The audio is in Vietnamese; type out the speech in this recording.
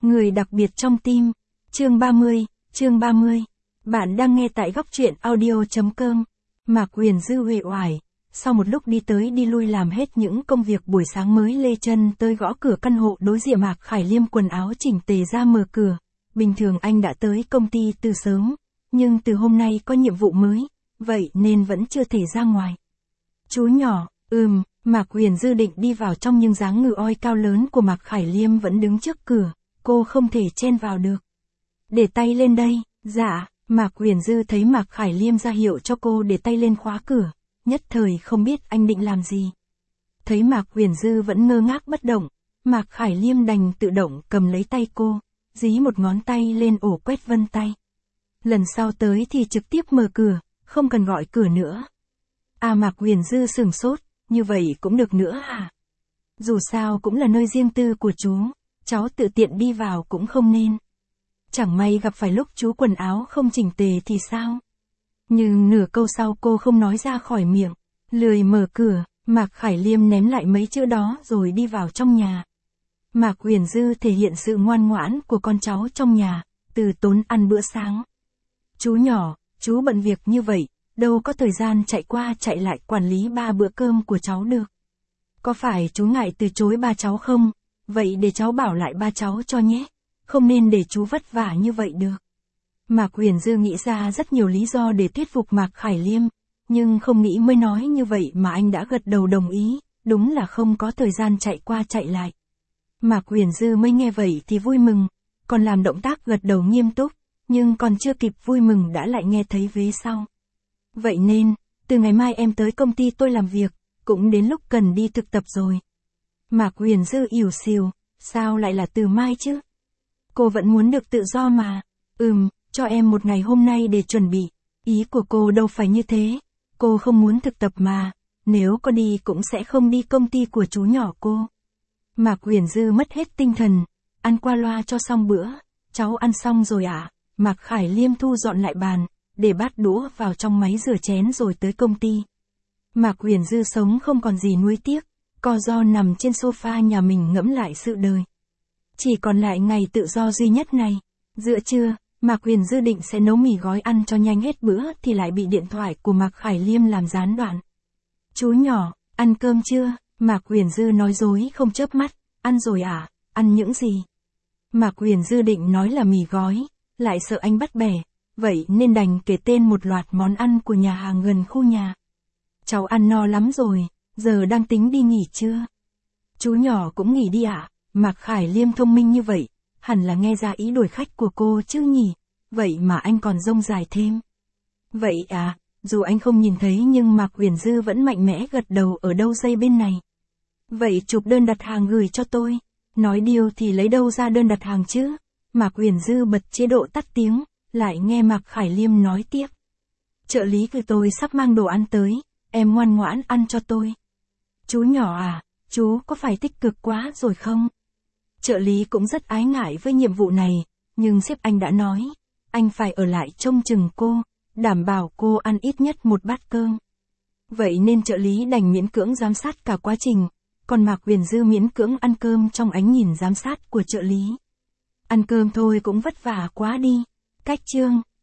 Người đặc biệt trong tim. Chương 30. Bạn đang nghe tại góc truyện audio.com. Mạc Huyền Dư uể oải, sau một lúc đi tới đi lui làm hết những công việc buổi sáng mới lê chân tới gõ cửa căn hộ đối diện. Mạc Khải Liêm quần áo chỉnh tề ra mở cửa. Bình thường anh đã tới công ty từ sớm, nhưng từ hôm nay có nhiệm vụ mới, vậy nên vẫn chưa thể ra ngoài. Chú nhỏ, Mạc Huyền Dư định đi vào trong nhưng dáng ngự oi cao lớn của Mạc Khải Liêm vẫn đứng trước cửa, cô không thể chen vào được. Để tay lên đây. Dạ. Mạc Huyền Dư thấy Mạc Khải Liêm ra hiệu cho cô để tay lên khóa cửa, nhất thời không biết anh định làm gì. Thấy Mạc Huyền Dư vẫn ngơ ngác bất động, Mạc Khải Liêm đành tự động cầm lấy tay cô, dí một ngón tay lên ổ quét vân tay. Lần sau tới thì trực tiếp mở cửa, không cần gọi cửa nữa. À, Mạc Huyền Dư sửng sốt, như vậy cũng được nữa à? Dù sao cũng là nơi riêng tư của chú, cháu tự tiện đi vào cũng không nên. Chẳng may gặp phải lúc chú quần áo không chỉnh tề thì sao? Nhưng nửa câu sau cô không nói ra khỏi miệng, lười mở cửa, Mạc Khải Liêm ném lại mấy chữ đó rồi đi vào trong nhà. Mạc Huyền Dư thể hiện sự ngoan ngoãn của con cháu trong nhà, từ tốn ăn bữa sáng. Chú nhỏ, chú bận việc như vậy, đâu có thời gian chạy qua chạy lại quản lý 3 bữa cơm của cháu được. Có phải chú ngại từ chối ba cháu không? Vậy để cháu bảo lại ba cháu cho nhé. Không nên để chú vất vả như vậy được. Mạc Huyền Dư nghĩ ra rất nhiều lý do để thuyết phục Mạc Khải Liêm, nhưng không nghĩ mới nói như vậy mà anh đã gật đầu đồng ý, đúng là không có thời gian chạy qua chạy lại. Mạc Huyền Dư mới nghe vậy thì vui mừng, còn làm động tác gật đầu nghiêm túc, nhưng còn chưa kịp vui mừng đã lại nghe thấy vế sau. Vậy nên, từ ngày mai em tới công ty tôi làm việc, cũng đến lúc cần đi thực tập rồi. Mạc Huyền Dư ỉu xìu, sao lại là từ mai chứ? Cô vẫn muốn được tự do mà. Cho em một ngày hôm nay để chuẩn bị. Ý của cô đâu phải như thế. Cô không muốn thực tập mà. Nếu có đi cũng sẽ không đi công ty của chú nhỏ cô. Mạc Huyền Dư mất hết tinh thần. Ăn qua loa cho xong bữa. Cháu ăn xong rồi ạ. Mạc Khải Liêm thu dọn lại bàn, để bát đũa vào trong máy rửa chén rồi tới công ty. Mạc Huyền Dư sống không còn gì nuối tiếc. Co ro nằm trên sofa nhà mình ngẫm lại sự đời. Chỉ còn lại ngày tự do duy nhất này. Giữa trưa, Mạc Huyền Dư định sẽ nấu mì gói ăn cho nhanh hết bữa thì lại bị điện thoại của Mạc Khải Liêm làm gián đoạn. Chú nhỏ, ăn cơm chưa? Mạc Huyền Dư nói dối không chớp mắt. Ăn rồi à? Ăn những gì? Mạc Huyền Dư định nói là mì gói, lại sợ anh bắt bẻ, vậy nên đành kể tên một loạt món ăn của nhà hàng gần khu nhà. Cháu ăn no lắm rồi, giờ đang tính đi nghỉ trưa. Chú nhỏ cũng nghỉ đi ạ. Mạc Khải Liêm thông minh như vậy, hẳn là nghe ra ý đuổi khách của cô chứ nhỉ, vậy mà anh còn rông dài thêm. Vậy à, dù anh không nhìn thấy nhưng Mạc Huyền Dư vẫn mạnh mẽ gật đầu ở đâu dây bên này. Vậy chụp đơn đặt hàng gửi cho tôi. Nói điều thì lấy đâu ra đơn đặt hàng chứ? Mạc Huyền Dư bật chế độ tắt tiếng, lại nghe Mạc Khải Liêm nói tiếp. Trợ lý của tôi sắp mang đồ ăn tới, em ngoan ngoãn ăn cho tôi. Chú nhỏ à, chú có phải tích cực quá rồi không? Trợ lý cũng rất ái ngại với nhiệm vụ này, nhưng sếp anh đã nói, anh phải ở lại trông chừng cô, đảm bảo cô ăn ít nhất một bát cơm. Vậy nên trợ lý đành miễn cưỡng giám sát cả quá trình, còn Mạc Huyền Dư miễn cưỡng ăn cơm trong ánh nhìn giám sát của trợ lý. Ăn cơm thôi cũng vất vả quá đi. Cách chương.